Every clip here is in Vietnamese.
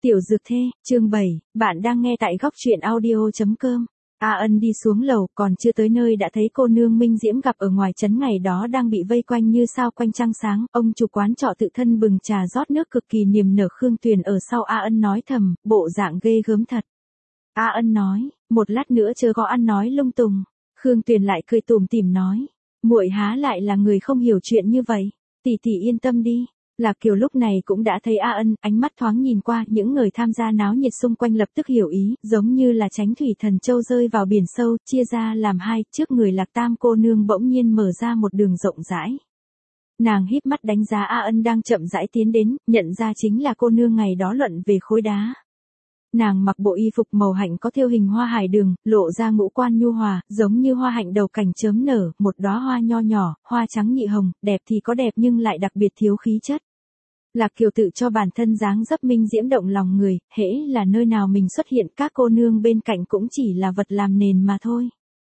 Tiểu Dược Thê, chương 7, bạn đang nghe tại góc truyện audio.com. A Ân đi xuống lầu, còn chưa tới nơi đã thấy cô nương Minh Diễm gặp ở ngoài trấn ngày đó đang bị vây quanh như sao quanh trăng sáng. Ông chủ quán trọ tự thân bừng trà rót nước cực kỳ niềm nở. Khương Tuyền ở sau A Ân nói thầm, bộ dạng ghê gớm thật. A Ân nói, một lát nữa chớ có ăn nói lung tung. Khương Tuyền lại cười tủm tỉm nói, muội há lại là người không hiểu chuyện như vậy, tỷ tỷ yên tâm đi. Lạc Kiều lúc này cũng đã thấy A Ân, ánh mắt thoáng nhìn qua, những người tham gia náo nhiệt xung quanh lập tức hiểu ý, giống như là Chánh Thủy Thần Châu rơi vào biển sâu, chia ra làm hai, trước người Lạc Tam cô nương bỗng nhiên mở ra một đường rộng rãi. Nàng híp mắt đánh giá A Ân đang chậm rãi tiến đến, nhận ra chính là cô nương ngày đó luận về khối đá. Nàng mặc bộ y phục màu hạnh có thêu hình hoa hải đường, lộ ra ngũ quan nhu hòa, giống như hoa hạnh đầu cảnh chớm nở, một đóa hoa nho nhỏ, hoa trắng nhị hồng, đẹp thì có đẹp nhưng lại đặc biệt thiếu khí chất. Lạc Kiều tự cho bản thân dáng dấp Minh Diễm động lòng người, hễ là nơi nào mình xuất hiện các cô nương bên cạnh cũng chỉ là vật làm nền mà thôi.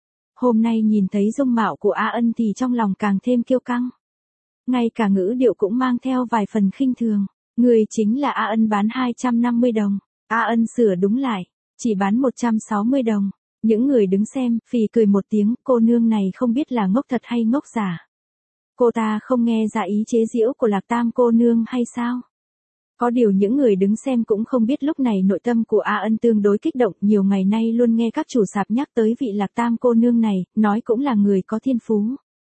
Hôm nay nhìn thấy dung mạo của A Ân thì trong lòng càng thêm kiêu căng. Ngay cả ngữ điệu cũng mang theo vài phần khinh thường. Người chính là A Ân bán 250 đồng. A Ân sửa đúng lại, chỉ bán 160 đồng. Những người đứng xem, phì cười một tiếng, cô nương này không biết là ngốc thật hay ngốc giả. Cô ta không nghe ra ý chế giễu của Lạc Tam cô nương hay sao? Có điều những người đứng xem cũng không biết lúc này nội tâm của A Ân tương đối kích động, nhiều ngày nay luôn nghe các chủ sạp nhắc tới vị Lạc Tam cô nương này, nói cũng là người có thiên phú.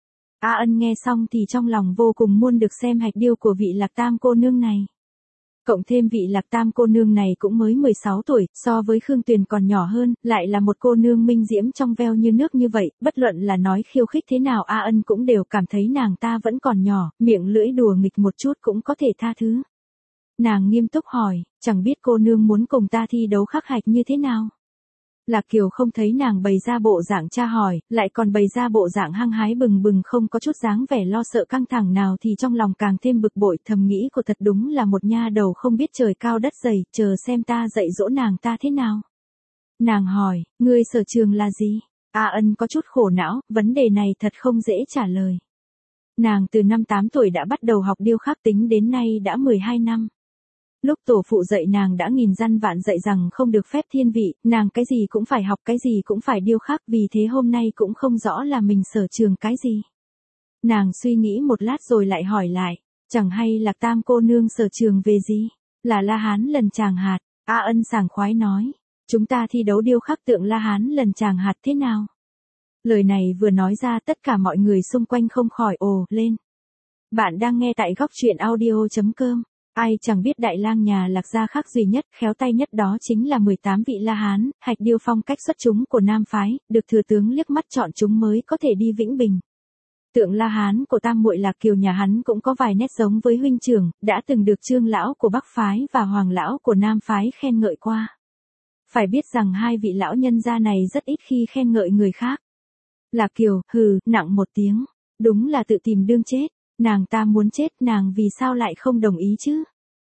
A Ân nghe xong thì trong lòng vô cùng muốn được xem hạch điêu của vị Lạc Tam cô nương này. Cộng thêm vị Lạc Tam cô nương này cũng mới 16 tuổi, so với Khương Tuyền còn nhỏ hơn, lại là một cô nương Minh Diễm trong veo như nước như vậy, bất luận là nói khiêu khích thế nào A Ân cũng đều cảm thấy nàng ta vẫn còn nhỏ, miệng lưỡi đùa nghịch một chút cũng có thể tha thứ. Nàng nghiêm túc hỏi, chẳng biết cô nương muốn cùng ta thi đấu khắc hạch như thế nào? Lạc Kiều không thấy nàng bày ra bộ dạng tra hỏi, lại còn bày ra bộ dạng hăng hái bừng bừng không có chút dáng vẻ lo sợ căng thẳng nào thì trong lòng càng thêm bực bội, thầm nghĩ của thật đúng là một nha đầu không biết trời cao đất dày, chờ xem ta dạy dỗ nàng ta thế nào. Nàng hỏi, ngươi sở trường là gì? A Ân có chút khổ não, vấn đề này thật không dễ trả lời. Nàng từ năm 8 tuổi đã bắt đầu học điêu khắc, tính đến nay đã 12 năm. Lúc tổ phụ dạy nàng đã nghìn dặn vạn dạy rằng không được phép thiên vị, nàng cái gì cũng phải học, cái gì cũng phải điêu khắc, vì thế hôm nay cũng không rõ là mình sở trường cái gì. Nàng suy nghĩ một lát rồi lại hỏi lại, chẳng hay Lạc Tam cô nương sở trường về gì? Là La Hán Lần Tràng Hạt. A Ân sảng khoái nói, chúng ta thi đấu điêu khắc tượng La Hán Lần Tràng Hạt thế nào? Lời này vừa nói ra tất cả mọi người xung quanh không khỏi ồ lên. Bạn đang nghe tại góc truyện audio.com. Ai chẳng biết Đại Lang nhà Lạc gia khác duy nhất, khéo tay nhất đó chính là 18 vị La Hán, hạch điêu phong cách xuất chúng của Nam phái, được thừa tướng liếc mắt chọn chúng mới có thể đi Vĩnh Bình. Tượng La Hán của tam muội Lạc Kiều nhà hắn cũng có vài nét giống với huynh trưởng, đã từng được Trương lão của Bắc phái và Hoàng lão của Nam phái khen ngợi qua. Phải biết rằng hai vị lão nhân gia này rất ít khi khen ngợi người khác. Lạc Kiều, hừ, nặng một tiếng, đúng là tự tìm đương chết. Nàng ta muốn chết, nàng vì sao lại không đồng ý chứ?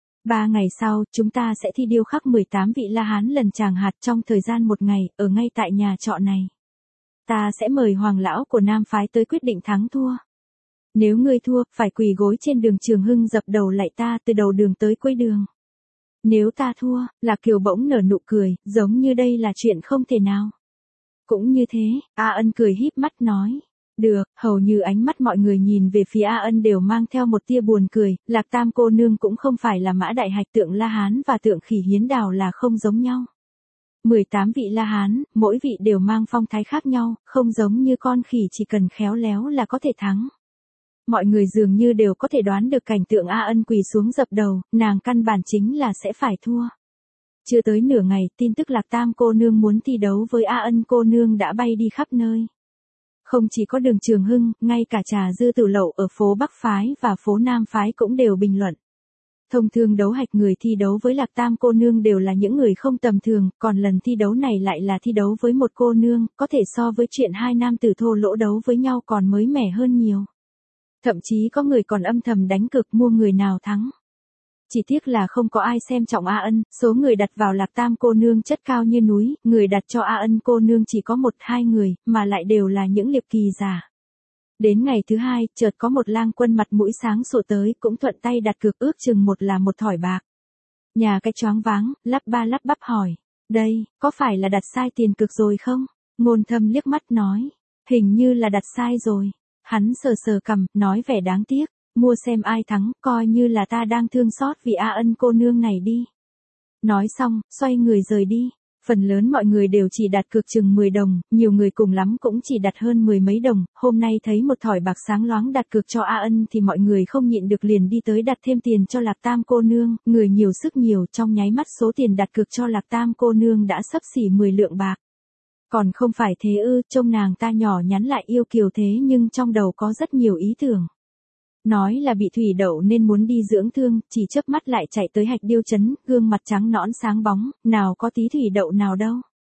3 ngày sau, chúng ta sẽ thi điêu khắc 18 vị La Hán Lần Tràng Hạt trong thời gian 1 ngày, ở ngay tại nhà trọ này. Ta sẽ mời Hoàng lão của Nam phái tới quyết định thắng thua. Nếu ngươi thua, phải quỳ gối trên đường Trường Hưng dập đầu lạy ta từ đầu đường tới cuối đường. Nếu ta thua, Lạc Kiều bỗng nở nụ cười, giống như đây là chuyện không thể nào. Cũng như thế, A Ân cười híp mắt nói. Được, hầu như ánh mắt mọi người nhìn về phía A Ân đều mang theo một tia buồn cười, Lạc Tam cô nương cũng không phải là Mã Đại Hạch, tượng La Hán và tượng Khỉ Hiến Đào là không giống nhau. 18 vị La Hán, mỗi vị đều mang phong thái khác nhau, không giống như con khỉ chỉ cần khéo léo là có thể thắng. Mọi người dường như đều có thể đoán được cảnh tượng A Ân quỳ xuống dập đầu, nàng căn bản chính là sẽ phải thua. Chưa tới nửa ngày, tin tức Lạc Tam cô nương muốn thi đấu với A Ân cô nương đã bay đi khắp nơi. Không chỉ có đường Trường Hưng, ngay cả Trà Dư Tử Lậu ở phố Bắc phái và phố Nam phái cũng đều bình luận. Thông thường đấu hạch người thi đấu với Lạc Tam cô nương đều là những người không tầm thường, còn lần thi đấu này lại là thi đấu với một cô nương, có thể so với chuyện hai nam tử thô lỗ đấu với nhau còn mới mẻ hơn nhiều. Thậm chí có người còn âm thầm đánh cược mua người nào thắng. Chỉ tiếc là không có ai xem trọng A Ân, số người đặt vào Lạc Tam cô nương chất cao như núi, người đặt cho A Ân cô nương chỉ có 1-2 người, mà lại đều là những liệp kỳ giả. Đến ngày thứ 2, chợt có một lang quân mặt mũi sáng sủa tới, cũng thuận tay đặt cược ước chừng một thỏi bạc. Nhà cái choáng váng, lắp ba lắp bắp hỏi. Đây, có phải là đặt sai tiền cược rồi không? Ngôn Thâm liếc mắt nói. Hình như là đặt sai rồi. Hắn sờ sờ cằm, nói vẻ đáng tiếc. Mua xem ai thắng, coi như là ta đang thương xót vì A Ân cô nương này đi. Nói xong, xoay người rời đi. Phần lớn mọi người đều chỉ đặt cược chừng 10 đồng, nhiều người cùng lắm cũng chỉ đặt hơn 10 mấy đồng. Hôm nay thấy một thỏi bạc sáng loáng đặt cược cho A Ân thì mọi người không nhịn được liền đi tới đặt thêm tiền cho Lạc Tam cô nương. Người nhiều sức nhiều, trong nháy mắt số tiền đặt cược cho Lạc Tam cô nương đã xấp xỉ 10 lượng bạc. Còn không phải thế ư, trông nàng ta nhỏ nhắn lại yêu kiều thế nhưng trong đầu có rất nhiều ý tưởng. Nói là bị thủy đậu nên muốn đi dưỡng thương, chỉ chớp mắt lại chạy tới Hạch Điêu trấn, gương mặt trắng nõn sáng bóng, nào có tí thủy đậu nào đâu.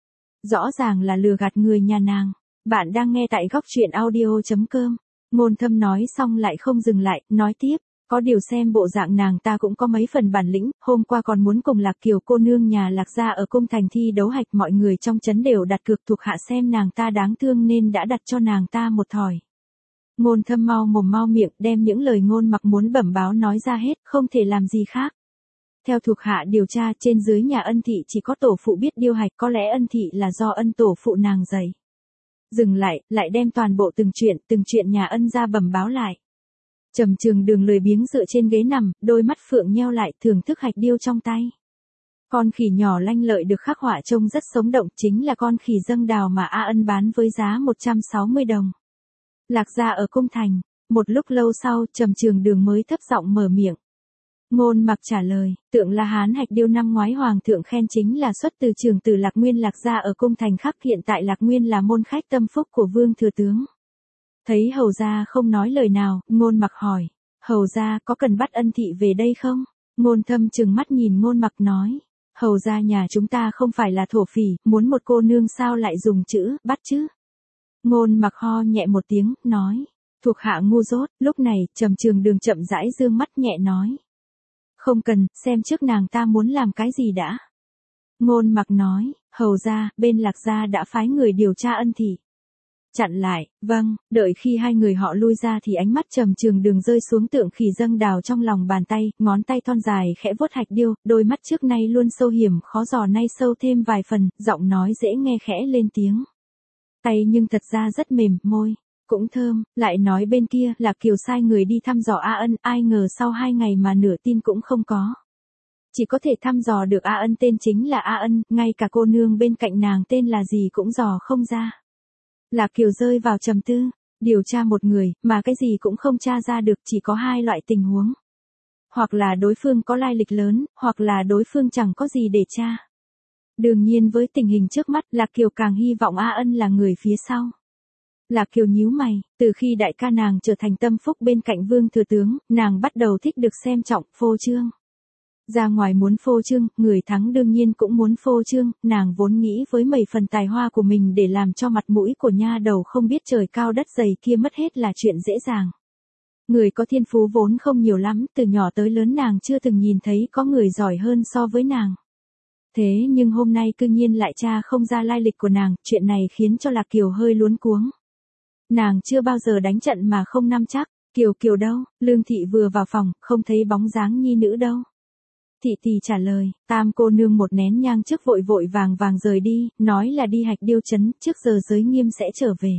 Rõ ràng là lừa gạt người nhà nàng. Bạn đang nghe tại góc truyện audio.com. Ngôn Thâm nói xong lại không dừng lại, nói tiếp. Có điều xem bộ dạng nàng ta cũng có mấy phần bản lĩnh, hôm qua còn muốn cùng Lạc Kiều cô nương nhà Lạc gia ở cung thành thi đấu hạch, mọi người trong trấn đều đặt cược thuộc hạ xem nàng ta đáng thương nên đã đặt cho nàng ta một thỏi. Ngôn Thâm mau mồm mau miệng đem những lời Ngôn Mặc muốn bẩm báo nói ra hết, không thể làm gì khác. Theo thuộc hạ điều tra, trên dưới nhà Ân thị chỉ có tổ phụ biết điêu hạch, có lẽ Ân thị là do Ân tổ phụ nàng dạy. Dừng lại đem toàn bộ từng chuyện nhà Ân ra bẩm báo lại. Trầm Trường Đường lười biếng dựa trên ghế nằm, đôi mắt phượng nheo lại thưởng thức hạch điêu trong tay. Con khỉ nhỏ lanh lợi được khắc họa trông rất sống động, chính là con khỉ dâng đào mà A Ân bán với giá 160 đồng. Lạc gia ở cung thành. Một lúc lâu sau, Trầm Trường Đường mới thấp giọng mở miệng. Ngôn Mặc trả lời, tượng La Hán hạch điêu năm ngoái hoàng thượng khen chính là xuất từ trường tử Lạc Nguyên Lạc gia ở cung thành khắc, hiện tại Lạc Nguyên là môn khách tâm phúc của vương thừa tướng. Thấy hầu gia không nói lời nào, Ngôn Mặc hỏi, hầu gia có cần bắt Ân thị về đây không? Ngôn Thâm trừng mắt nhìn Ngôn Mặc nói, hầu gia nhà chúng ta không phải là thổ phỉ, muốn một cô nương sao lại dùng chữ bắt chứ? Ngôn Mặc ho nhẹ một tiếng, nói, thuộc hạ ngu dốt. Lúc này, Trầm Trường Đường chậm rãi dương mắt nhẹ nói, không cần, xem trước nàng ta muốn làm cái gì đã. Ngôn Mặc nói, hầu gia, bên Lạc gia đã phái người điều tra Ân thị. Chặn lại, vâng. Đợi khi hai người họ lui ra thì ánh mắt Trầm Trường Đường rơi xuống tượng khỉ dâng đào trong lòng bàn tay, ngón tay thon dài khẽ vuốt hạch điêu, đôi mắt trước nay luôn sâu hiểm khó dò nay sâu thêm vài phần, giọng nói dễ nghe khẽ lên tiếng. Tay nhưng thật ra rất mềm, môi cũng thơm. Lại nói bên kia, Lạc Kiều sai người đi thăm dò A Ân, ai ngờ sau 2 ngày mà nửa tin cũng không có. Chỉ có thể thăm dò được A Ân tên chính là A Ân, ngay cả cô nương bên cạnh nàng tên là gì cũng dò không ra. Lạc Kiều rơi vào trầm tư, điều tra một người, mà cái gì cũng không tra ra được, chỉ có 2 loại tình huống. Hoặc là đối phương có lai lịch lớn, hoặc là đối phương chẳng có gì để tra. Đương nhiên với tình hình trước mắt, Lạc Kiều càng hy vọng A Ân là người phía sau. Lạc Kiều nhíu mày, từ khi đại ca nàng trở thành tâm phúc bên cạnh vương thừa tướng, nàng bắt đầu thích được xem trọng, phô trương. Ra ngoài muốn phô trương, người thắng đương nhiên cũng muốn phô trương, nàng vốn nghĩ với mấy phần tài hoa của mình để làm cho mặt mũi của nha đầu không biết trời cao đất dày kia mất hết là chuyện dễ dàng. Người có thiên phú vốn không nhiều lắm, từ nhỏ tới lớn nàng chưa từng nhìn thấy có người giỏi hơn so với nàng. Thế nhưng hôm nay cư nhiên lại tra không ra lai lịch của nàng, chuyện này khiến cho Lạc Kiều hơi luống cuống. Nàng chưa bao giờ đánh trận mà không nắm chắc. Kiều đâu? Lương thị vừa vào phòng, không thấy bóng dáng nhi nữ đâu. Thị tỷ trả lời, Tam cô nương một nén nhang trước vội vàng rời đi, nói là đi Hạch Điêu trấn, trước giờ Giới Nghiêm sẽ trở về.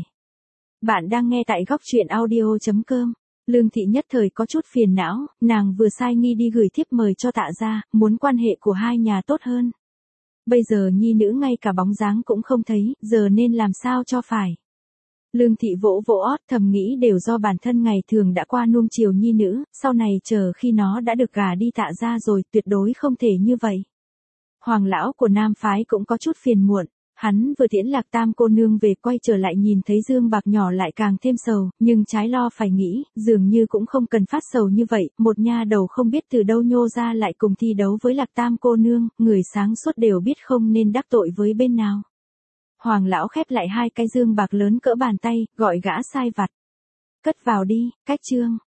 Bạn đang nghe tại góc truyện audio.com. Lương thị nhất thời có chút phiền não, nàng vừa sai nghi đi gửi thiếp mời cho Tạ gia, muốn quan hệ của hai nhà tốt hơn. Bây giờ nhi nữ ngay cả bóng dáng cũng không thấy, giờ nên làm sao cho phải. Lương thị vỗ ót thầm nghĩ đều do bản thân ngày thường đã qua nuông chiều nhi nữ, sau này chờ khi nó đã được gả đi Tạ gia rồi, tuyệt đối không thể như vậy. Hoàng lão của Nam phái cũng có chút phiền muộn, hắn vừa tiễn Lạc Tam cô nương về quay trở lại nhìn thấy Dương Bạc nhỏ lại càng thêm sầu, nhưng trái lo phải nghĩ, dường như cũng không cần phát sầu như vậy, một nha đầu không biết từ đâu nhô ra lại cùng thi đấu với Lạc Tam cô nương, người sáng suốt đều biết không nên đắc tội với bên nào. Hoàng lão khép lại 2 cái dương bạc lớn cỡ bàn tay, gọi gã sai vặt. Cất vào đi, cách chương.